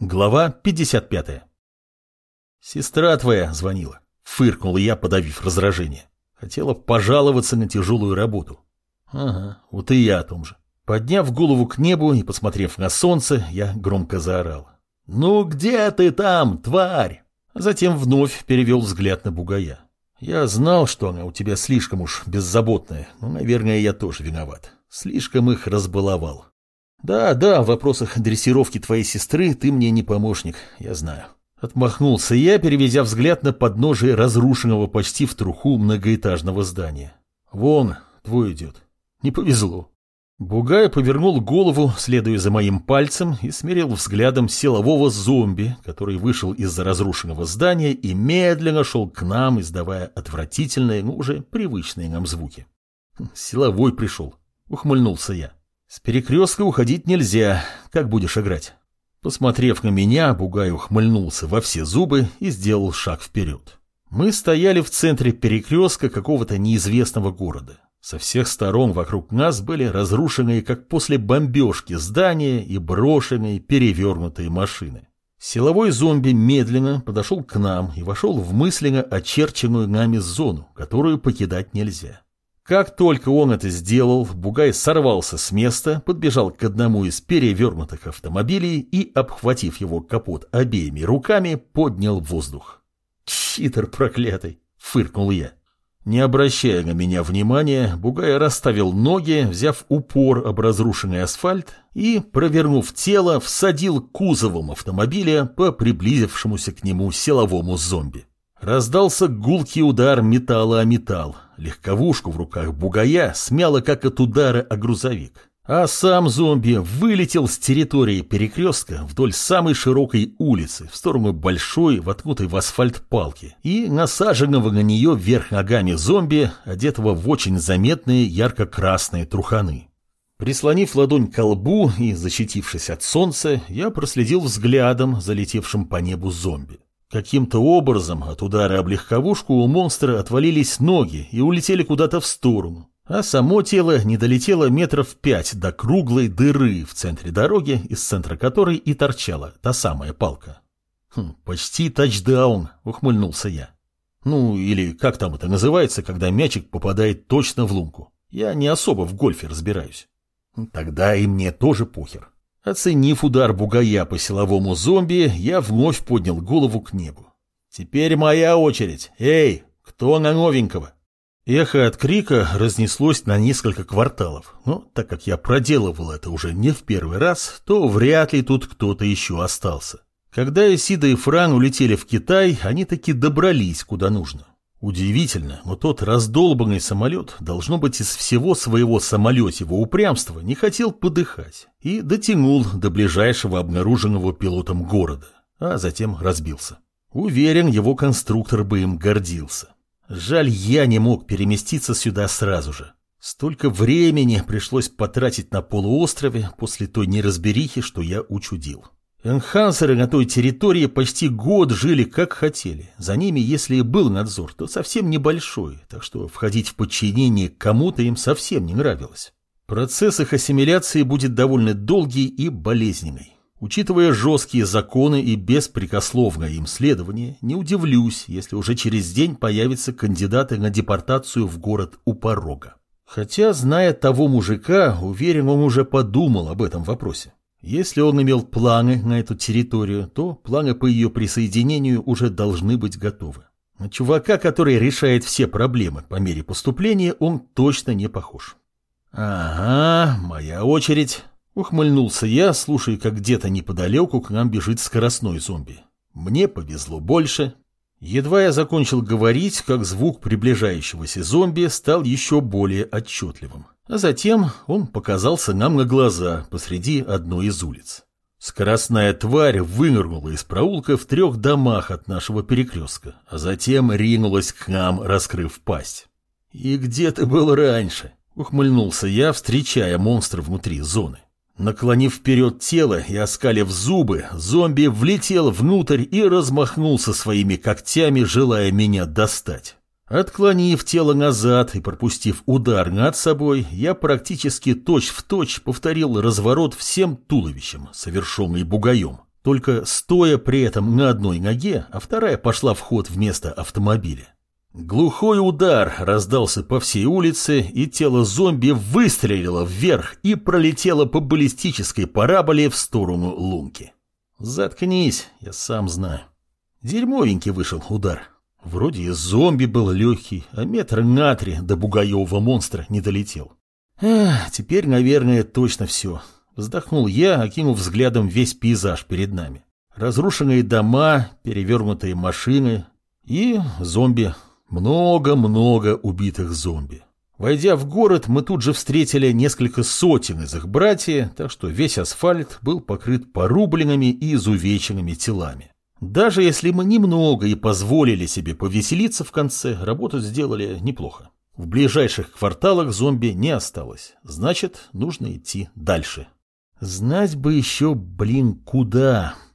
Глава 55. «Сестра твоя звонила», — фыркнул я, подавив раздражение. Хотела пожаловаться на тяжелую работу. Ага, вот и я о том же. Подняв голову к небу и посмотрев на солнце, я громко заорал. «Ну где ты там, тварь?» Затем вновь перевел взгляд на бугая. Я знал, что она у тебя слишком уж беззаботная, но, наверное, я тоже виноват. Слишком их разбаловал. Да, в вопросах дрессировки твоей сестры ты мне не помощник, я знаю. Отмахнулся я, переведя взгляд на подножие разрушенного почти в труху многоэтажного здания. Вон, твой идет. Не повезло. Бугай повернул голову, следуя за моим пальцем, и смерил взглядом силового зомби, который вышел из-за разрушенного здания и медленно шел к нам, издавая отвратительные, но уже привычные нам звуки. Силовой пришел, ухмыльнулся я. С перекрестка уходить нельзя, как будешь играть? Посмотрев на меня, Бугай ухмыльнулся во все зубы и сделал шаг вперед. Мы стояли в центре перекрестка какого-то неизвестного города. Со всех сторон вокруг нас были разрушенные, как после бомбежки, здания и брошенные, перевернутые машины. Силовой зомби медленно подошел к нам и вошел в мысленно очерченную нами зону, которую покидать нельзя. Как только он это сделал, Бугай сорвался с места, подбежал к одному из перевернутых автомобилей и, обхватив его капот обеими руками, поднял в воздух. «Читер проклятый!» — фыркнул я. Не обращая на меня внимания, Бугай расставил ноги, взяв упор об разрушенный асфальт и, провернув тело, всадил кузовом автомобиля по приблизившемуся к нему силовому зомби. Раздался гулкий удар металла о металл. Легковушку в руках Бугая смяло как от удара о грузовик. А сам зомби вылетел с территории перекрестка вдоль самой широкой улицы в сторону большой, воткнутой в асфальт палки и насаженного на нее вверх ногами зомби, одетого в очень заметные ярко-красные труханы. Прислонив ладонь к лбу и защитившись от солнца, я проследил взглядом залетевшим по небу зомби. Каким-то образом от удара об легковушку у монстра отвалились ноги и улетели куда-то в сторону, а само тело не долетело метров 5 до круглой дыры в центре дороги, из центра которой и торчала та самая палка. «Почти тачдаун», — ухмыльнулся я. Ну, или как там это называется, когда мячик попадает точно в лунку. Я не особо в гольфе разбираюсь. Тогда и мне тоже похер. Оценив удар Бугая по силовому зомби, я вновь поднял голову к небу. «Теперь моя очередь. Эй, кто на новенького?» Эхо от крика разнеслось на несколько кварталов, но так как я проделывал это уже не в первый раз, то вряд ли тут кто-то еще остался. Когда Исида и Фран улетели в Китай, они таки добрались куда нужно. Удивительно, но тот раздолбанный самолет, должно быть, из всего своего самолетьего упрямства не хотел подыхать и дотянул до ближайшего обнаруженного пилотом города, а затем разбился. Уверен, его конструктор бы им гордился. Жаль, я не мог переместиться сюда сразу же. Столько времени пришлось потратить на полуострове после той неразберихи, что я учудил. Энхансеры на той территории почти год жили как хотели. За ними, если и был надзор, то совсем небольшой, так что входить в подчинение кому-то им совсем не нравилось. Процесс их ассимиляции будет довольно долгий и болезненный. Учитывая жесткие законы и беспрекословное им следование, не удивлюсь, если уже через день появятся кандидаты на депортацию в город у порога. Хотя, зная того мужика, уверен, он уже подумал об этом вопросе. Если он имел планы на эту территорию, то планы по ее присоединению уже должны быть готовы. На чувака, который решает все проблемы по мере поступления, он точно не похож. «Ага, моя очередь», — ухмыльнулся я, слушая, как где-то неподалеку к нам бежит скоростной зомби. Мне повезло больше. Едва я закончил говорить, как звук приближающегося зомби стал еще более отчетливым. А затем он показался нам на глаза посреди одной из улиц. Скоростная тварь вынырнула из проулка в 3 домах от нашего перекрестка, а затем ринулась к нам, раскрыв пасть. «И где ты был раньше?» — ухмыльнулся я, встречая монстра внутри зоны. Наклонив вперед тело и оскалив зубы, зомби влетел внутрь и размахнулся своими когтями, желая меня достать. Отклонив тело назад и пропустив удар над собой, я практически точь-в-точь повторил разворот всем туловищем, совершенный бугаем. только стоя при этом на одной ноге, а вторая пошла в ход вместо автомобиля. Глухой удар раздался по всей улице, и тело зомби выстрелило вверх и пролетело по баллистической параболе в сторону лунки. Заткнись, я сам знаю. Дерьмовенький вышел удар. Вроде и зомби был легкий, а метра на 3 до бугаевого монстра не долетел. Теперь, наверное, точно все. Вздохнул я, окинув взглядом весь пейзаж перед нами. Разрушенные дома, перевернутые машины и зомби. Много-много убитых зомби. Войдя в город, мы тут же встретили несколько сотен из их братьев, так что весь асфальт был покрыт порубленными и изувеченными телами. Даже если мы немного и позволили себе повеселиться в конце, работу сделали неплохо. В ближайших кварталах зомби не осталось, значит, нужно идти дальше. Знать бы еще, куда...